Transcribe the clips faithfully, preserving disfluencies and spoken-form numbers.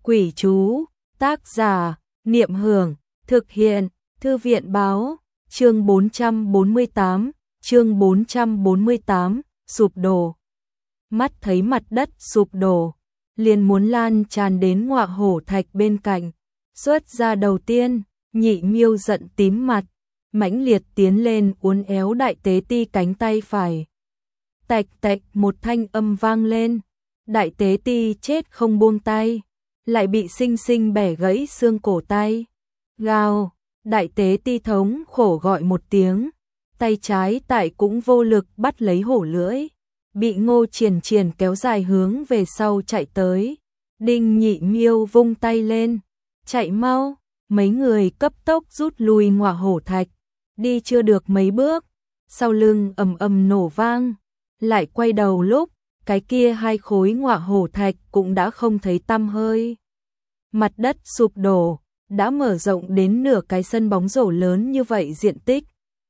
Quỷ chú, tác giả, Niệm Hưởng, thực hiện, Thư viện báo, chương bốn trăm bốn mươi tám, chương bốn trăm bốn mươi tám, sụp đổ. Mắt thấy mặt đất sụp đổ, liền muốn lan tràn đến ngọa hổ thạch bên cạnh. Xuất ra đầu tiên, Nhị Miêu giận tím mặt, mãnh liệt tiến lên uốn éo Đại Tế Ti cánh tay phải. Tạch tạch một thanh âm vang lên, Đại Tế Ti chết không buông tay, lại bị sinh sinh bẻ gãy xương cổ tay. Gào, Đại Tế Ti thống khổ gọi một tiếng, tay trái tại cũng vô lực bắt lấy hổ lưỡi, bị Ngô Triển Triển kéo dài hướng về sau chạy tới. Đinh Nhị Miêu vung tay lên, chạy mau, mấy người cấp tốc rút lui ngọa hổ thạch, đi chưa được mấy bước, sau lưng ầm ầm nổ vang, lại quay đầu lúc, cái kia hai khối ngọa hổ thạch cũng đã không thấy tăm hơi. Mặt đất sụp đổ, đã mở rộng đến nửa cái sân bóng rổ lớn như vậy diện tích.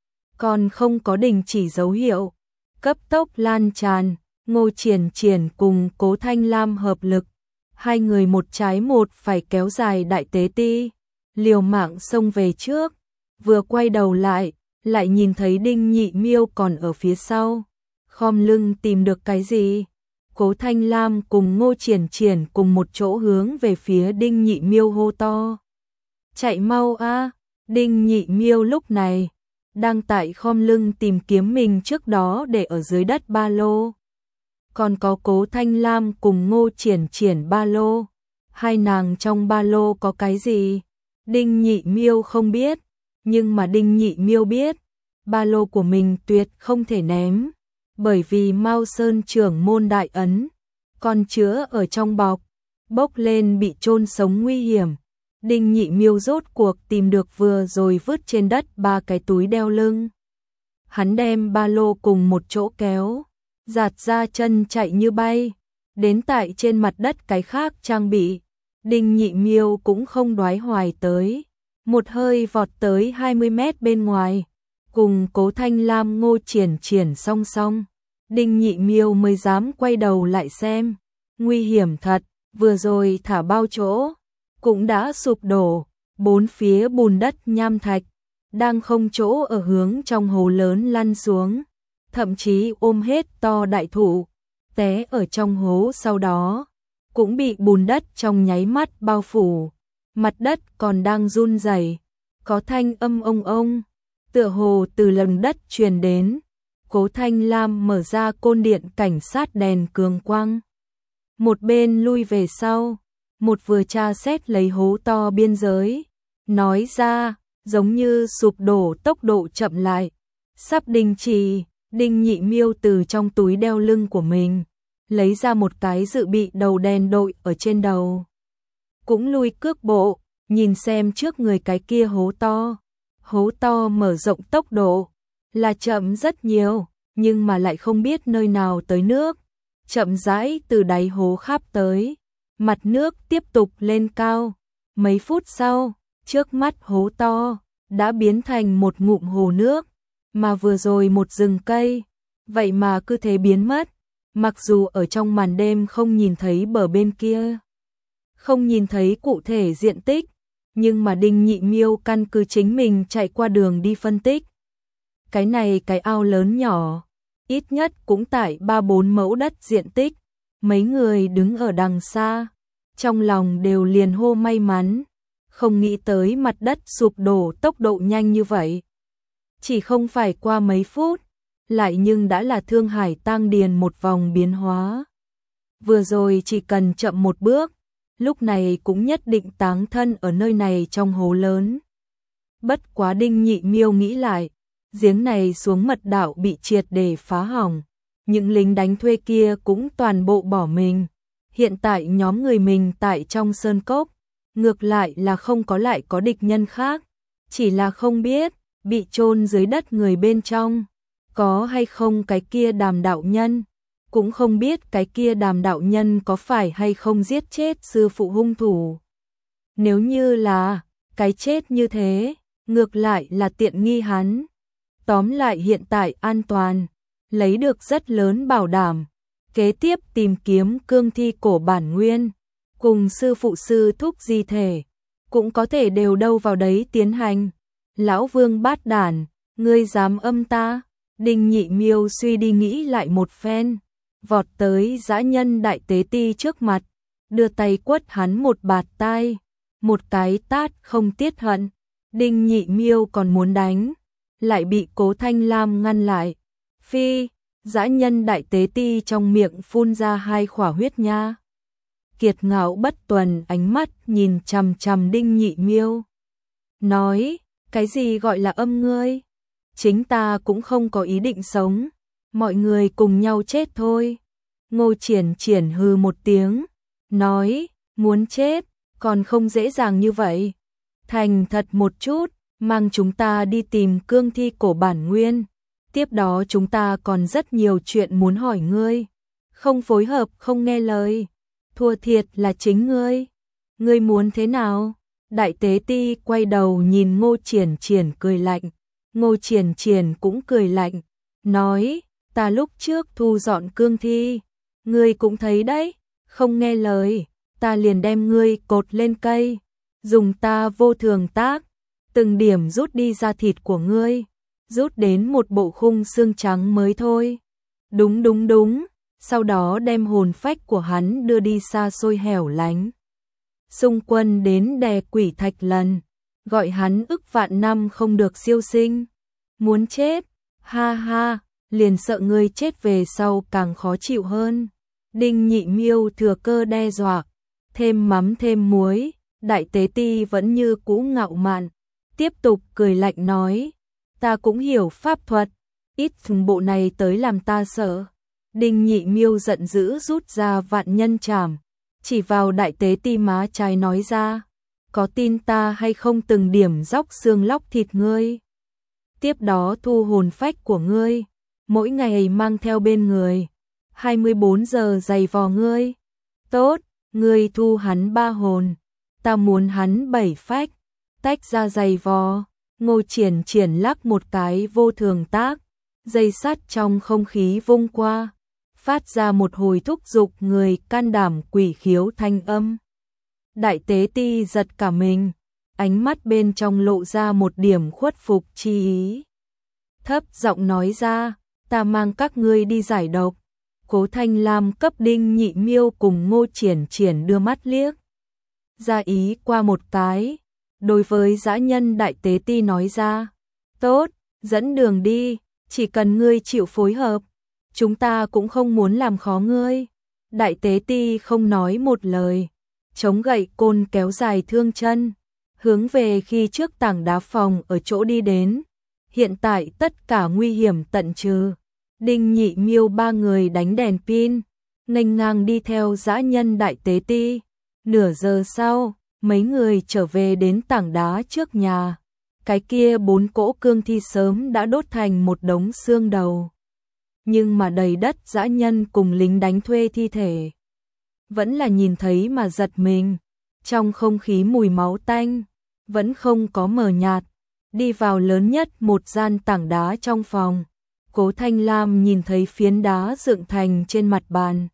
Còn không có đình chỉ dấu hiệu, cấp tốc lan tràn. Ngô Triển Triển cùng Cố Thanh Lam hợp lực, hai người một trái một phải kéo dài Đại Tế Ti, liều mạng xông về trước. Vừa quay đầu lại, lại nhìn thấy Đinh Nhị Miêu còn ở phía sau, khom lưng tìm được cái gì. Cố Thanh Lam cùng Ngô Triển Triển cùng một chỗ hướng về phía Đinh Nhị Miêu hô to. Chạy mau a! Đinh Nhị Miêu lúc này đang tại khom lưng tìm kiếm mình trước đó để ở dưới đất ba lô. Còn có Cố Thanh Lam cùng Ngô Triển Triển ba lô. Hai nàng trong ba lô có cái gì? Đinh Nhị Miêu không biết, nhưng mà Đinh Nhị Miêu biết, ba lô của mình tuyệt không thể ném, bởi vì Mao Sơn trưởng môn đại ấn còn chứa ở trong bọc, bốc lên bị chôn sống nguy hiểm. Đinh Nhị Miêu rốt cuộc tìm được vừa rồi vứt trên đất ba cái túi đeo lưng. Hắn đem ba lô cùng một chỗ kéo, giạt ra chân chạy như bay, đến tại trên mặt đất cái khác trang bị. Đinh Nhị Miêu cũng không đoái hoài tới, một hơi vọt tới hai mươi mét bên ngoài, cùng Cố Thanh Lam Ngô Triển Triển song song. Đinh Nhị Miêu mới dám quay đầu lại xem, nguy hiểm thật, vừa rồi thả bao chỗ cũng đã sụp đổ, bốn phía bùn đất nham thạch đang không chỗ ở hướng trong hố lớn lăn xuống, thậm chí ôm hết to đại thụ, té ở trong hố sau đó cũng bị bùn đất trong nháy mắt bao phủ, mặt đất còn đang run rẩy, có thanh âm ông ông, tựa hồ từ lòng đất truyền đến. Cố Thanh Lam mở ra côn điện cảnh sát đèn cường quang, một bên lui về sau, một vừa tra xét lấy hố to biên giới, nói ra, giống như sụp đổ tốc độ chậm lại, sắp đình chỉ. Đinh Nhị Miêu từ trong túi đeo lưng của mình lấy ra một cái dự bị đầu đèn đội ở trên đầu, cũng lui cước bộ, nhìn xem trước người cái kia hố to. Hố to mở rộng tốc độ là chậm rất nhiều, nhưng mà lại không biết nơi nào tới nước, chậm rãi từ đáy hố khắp tới, mặt nước tiếp tục lên cao. Mấy phút sau, trước mắt hố to đã biến thành một ngụm hồ nước, mà vừa rồi một rừng cây, vậy mà cứ thế biến mất. Mặc dù ở trong màn đêm không nhìn thấy bờ bên kia, không nhìn thấy cụ thể diện tích, nhưng mà Đinh Nhị Miêu căn cứ chính mình chạy qua đường đi phân tích. Cái này cái ao lớn nhỏ, ít nhất cũng tại ba bốn mẫu đất diện tích. Mấy người đứng ở đằng xa, trong lòng đều liền hô may mắn, không nghĩ tới mặt đất sụp đổ tốc độ nhanh như vậy. Chỉ không phải qua mấy phút, lại nhưng đã là Thương Hải Tang Điền một vòng biến hóa. Vừa rồi chỉ cần chậm một bước, lúc này cũng nhất định táng thân ở nơi này trong hố lớn. Bất quá Đinh Nhị Miêu nghĩ lại, giếng này xuống mật đạo bị triệt để phá hỏng, những lính đánh thuê kia cũng toàn bộ bỏ mình. Hiện tại nhóm người mình tại trong sơn cốc, ngược lại là không có lại có địch nhân khác, chỉ là không biết bị chôn dưới đất người bên trong có hay không cái kia Đàm đạo nhân, cũng không biết cái kia Đàm đạo nhân có phải hay không giết chết sư phụ hung thủ. Nếu như là cái chết như thế, ngược lại là tiện nghi hắn. Tóm lại hiện tại an toàn, lấy được rất lớn bảo đảm. Kế tiếp tìm kiếm cương thi cổ bản nguyên, cùng sư phụ sư thúc di thể, cũng có thể đều đâu vào đấy tiến hành. Lão Vương bát đản, ngươi dám âm ta? Đinh Nhị Miêu suy đi nghĩ lại một phen, vọt tới dã nhân đại tế ti trước mặt, đưa tay quất hắn một bạt tai, một cái tát không tiết hận. Đinh Nhị Miêu còn muốn đánh, lại bị Cố Thanh Lam ngăn lại. Phi, dã nhân đại tế ti trong miệng phun ra hai khỏa huyết nha. Kiệt Ngạo bất tuần ánh mắt nhìn chằm chằm Đinh Nhị Miêu, nói, cái gì gọi là âm ngươi? Chính ta cũng không có ý định sống, mọi người cùng nhau chết thôi. Ngô Triển Triển hừ một tiếng, nói, muốn chết, còn không dễ dàng như vậy. Thành thật một chút, mang chúng ta đi tìm cương thi cổ bản nguyên. Tiếp đó chúng ta còn rất nhiều chuyện muốn hỏi ngươi. Không phối hợp, không nghe lời. Thua thiệt là chính ngươi. Ngươi muốn thế nào? Đại tế ti quay đầu nhìn Ngô Triển Triển cười lạnh. Ngô Triển Triển cũng cười lạnh, nói, ta lúc trước thu dọn cương thi, ngươi cũng thấy đấy, không nghe lời, ta liền đem ngươi cột lên cây, dùng ta vô thường tác, từng điểm rút đi da thịt của ngươi, rút đến một bộ khung xương trắng mới thôi. Đúng đúng đúng, sau đó đem hồn phách của hắn đưa đi xa xôi hẻo lánh. Xung quân đến đè quỷ thạch lần, gọi hắn ức vạn năm không được siêu sinh. Muốn chết, ha ha, liền sợ ngươi chết về sau càng khó chịu hơn. Đinh Nhị Miêu thừa cơ đe dọa, thêm mắm thêm muối, đại tế ti vẫn như cũ ngạo mạn, tiếp tục cười lạnh nói, ta cũng hiểu pháp thuật, ít bộ này tới làm ta sợ. Đinh Nhị Miêu giận dữ rút ra vạn nhân trảm, chỉ vào đại tế ti má trái nói ra, có tin ta hay không từng điểm róc xương lóc thịt ngươi. Tiếp đó thu hồn phách của ngươi, mỗi ngày mang theo bên người, hai mươi bốn giờ giày vò ngươi. Tốt, ngươi thu hắn ba hồn, ta muốn hắn bảy phách, tách ra giày vò. Ngô Triển Triển lắc một cái vô thường tác, dây sắt trong không khí vung qua, phát ra một hồi thúc giục người can đảm quỷ khiếu thanh âm. Đại tế ti giật cả mình, ánh mắt bên trong lộ ra một điểm khuất phục chi ý. Thấp giọng nói ra, ta mang các ngươi đi giải độc. Cố Thanh Lam cấp Đinh Nhị Miêu cùng Ngô Triển Triển đưa mắt liếc ra ý qua một cái, đối với dã nhân đại tế ti nói ra, tốt, dẫn đường đi, chỉ cần ngươi chịu phối hợp, chúng ta cũng không muốn làm khó ngươi. Đại tế ti không nói một lời, chống gậy côn kéo dài thương chân, hướng về khi trước tảng đá phòng ở chỗ đi đến. Hiện tại tất cả nguy hiểm tận trừ. Đinh Nhị Miêu ba người đánh đèn pin, nghênh ngang đi theo dã nhân đại tế ti. Nửa giờ sau, mấy người trở về đến tảng đá trước nhà. Cái kia bốn cỗ cương thi sớm đã đốt thành một đống xương đầu. Nhưng mà đầy đất dã nhân cùng lính đánh thuê thi thể. Vẫn là nhìn thấy mà giật mình. Trong không khí mùi máu tanh, vẫn không có mờ nhạt. Đi vào lớn nhất một gian tảng đá trong phòng. Cố Thanh Lam nhìn thấy phiến đá dựng thành trên mặt bàn.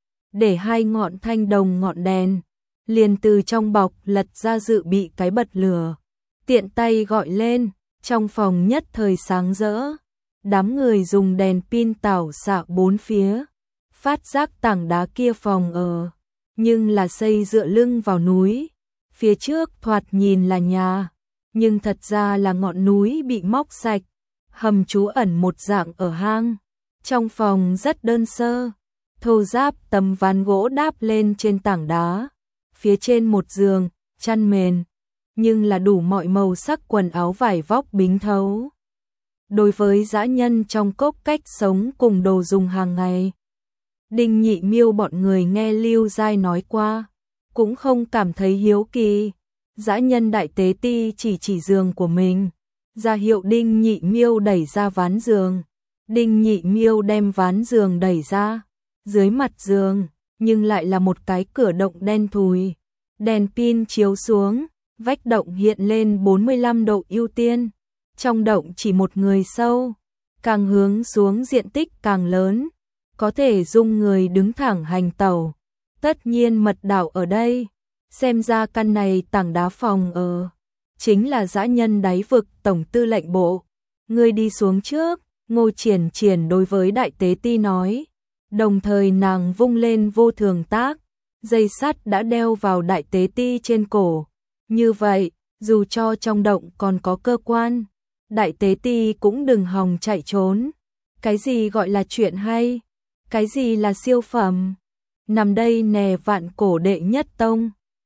Để hai ngọn thanh đồng ngọn đèn. Liền từ trong bọc lật ra dự bị cái bật lửa. Tiện tay gọi lên, trong phòng nhất thời sáng rỡ. Đám người dùng đèn pin tảo xạ bốn phía. Phát giác tảng đá kia phòng ở, nhưng là xây dựa lưng vào núi. Phía trước thoạt nhìn là nhà, nhưng thật ra là ngọn núi bị móc sạch. Hầm trú ẩn một dạng ở hang. Trong phòng rất đơn sơ, thô ráp tấm ván gỗ đáp lên trên tảng đá. Phía trên một giường, chăn mền, nhưng là đủ mọi màu sắc quần áo vải vóc bính thấu. Đối với dã nhân trong cốc cách sống cùng đồ dùng hàng ngày, Đinh Nhị Miêu bọn người nghe Lưu Giai nói qua, cũng không cảm thấy hiếu kỳ. Dã nhân đại tế ti chỉ chỉ giường của mình, ra hiệu Đinh Nhị Miêu đẩy ra ván giường. Đinh Nhị Miêu đem ván giường đẩy ra, dưới mặt giường, nhưng lại là một cái cửa động đen thùi. Đèn pin chiếu xuống, vách động hiện lên bốn mươi lăm độ ưu tiên. Trong động chỉ một người sâu, càng hướng xuống diện tích càng lớn, có thể dung người đứng thẳng hành tẩu. Tất nhiên mật đạo ở đây, xem ra căn này tảng đá phòng ở chính là dã nhân đáy vực tổng tư lệnh bộ. Ngươi đi xuống trước, Ngô Triển Triển đối với đại tế ti nói, đồng thời nàng vung lên vô thường tác, dây sắt đã đeo vào đại tế ti trên cổ. Như vậy, dù cho trong động còn có cơ quan, đại tế ti cũng đừng hòng chạy trốn. Cái gì gọi là chuyện hay? Cái gì là siêu phẩm? Nằm đây nè vạn cổ đệ nhất tông.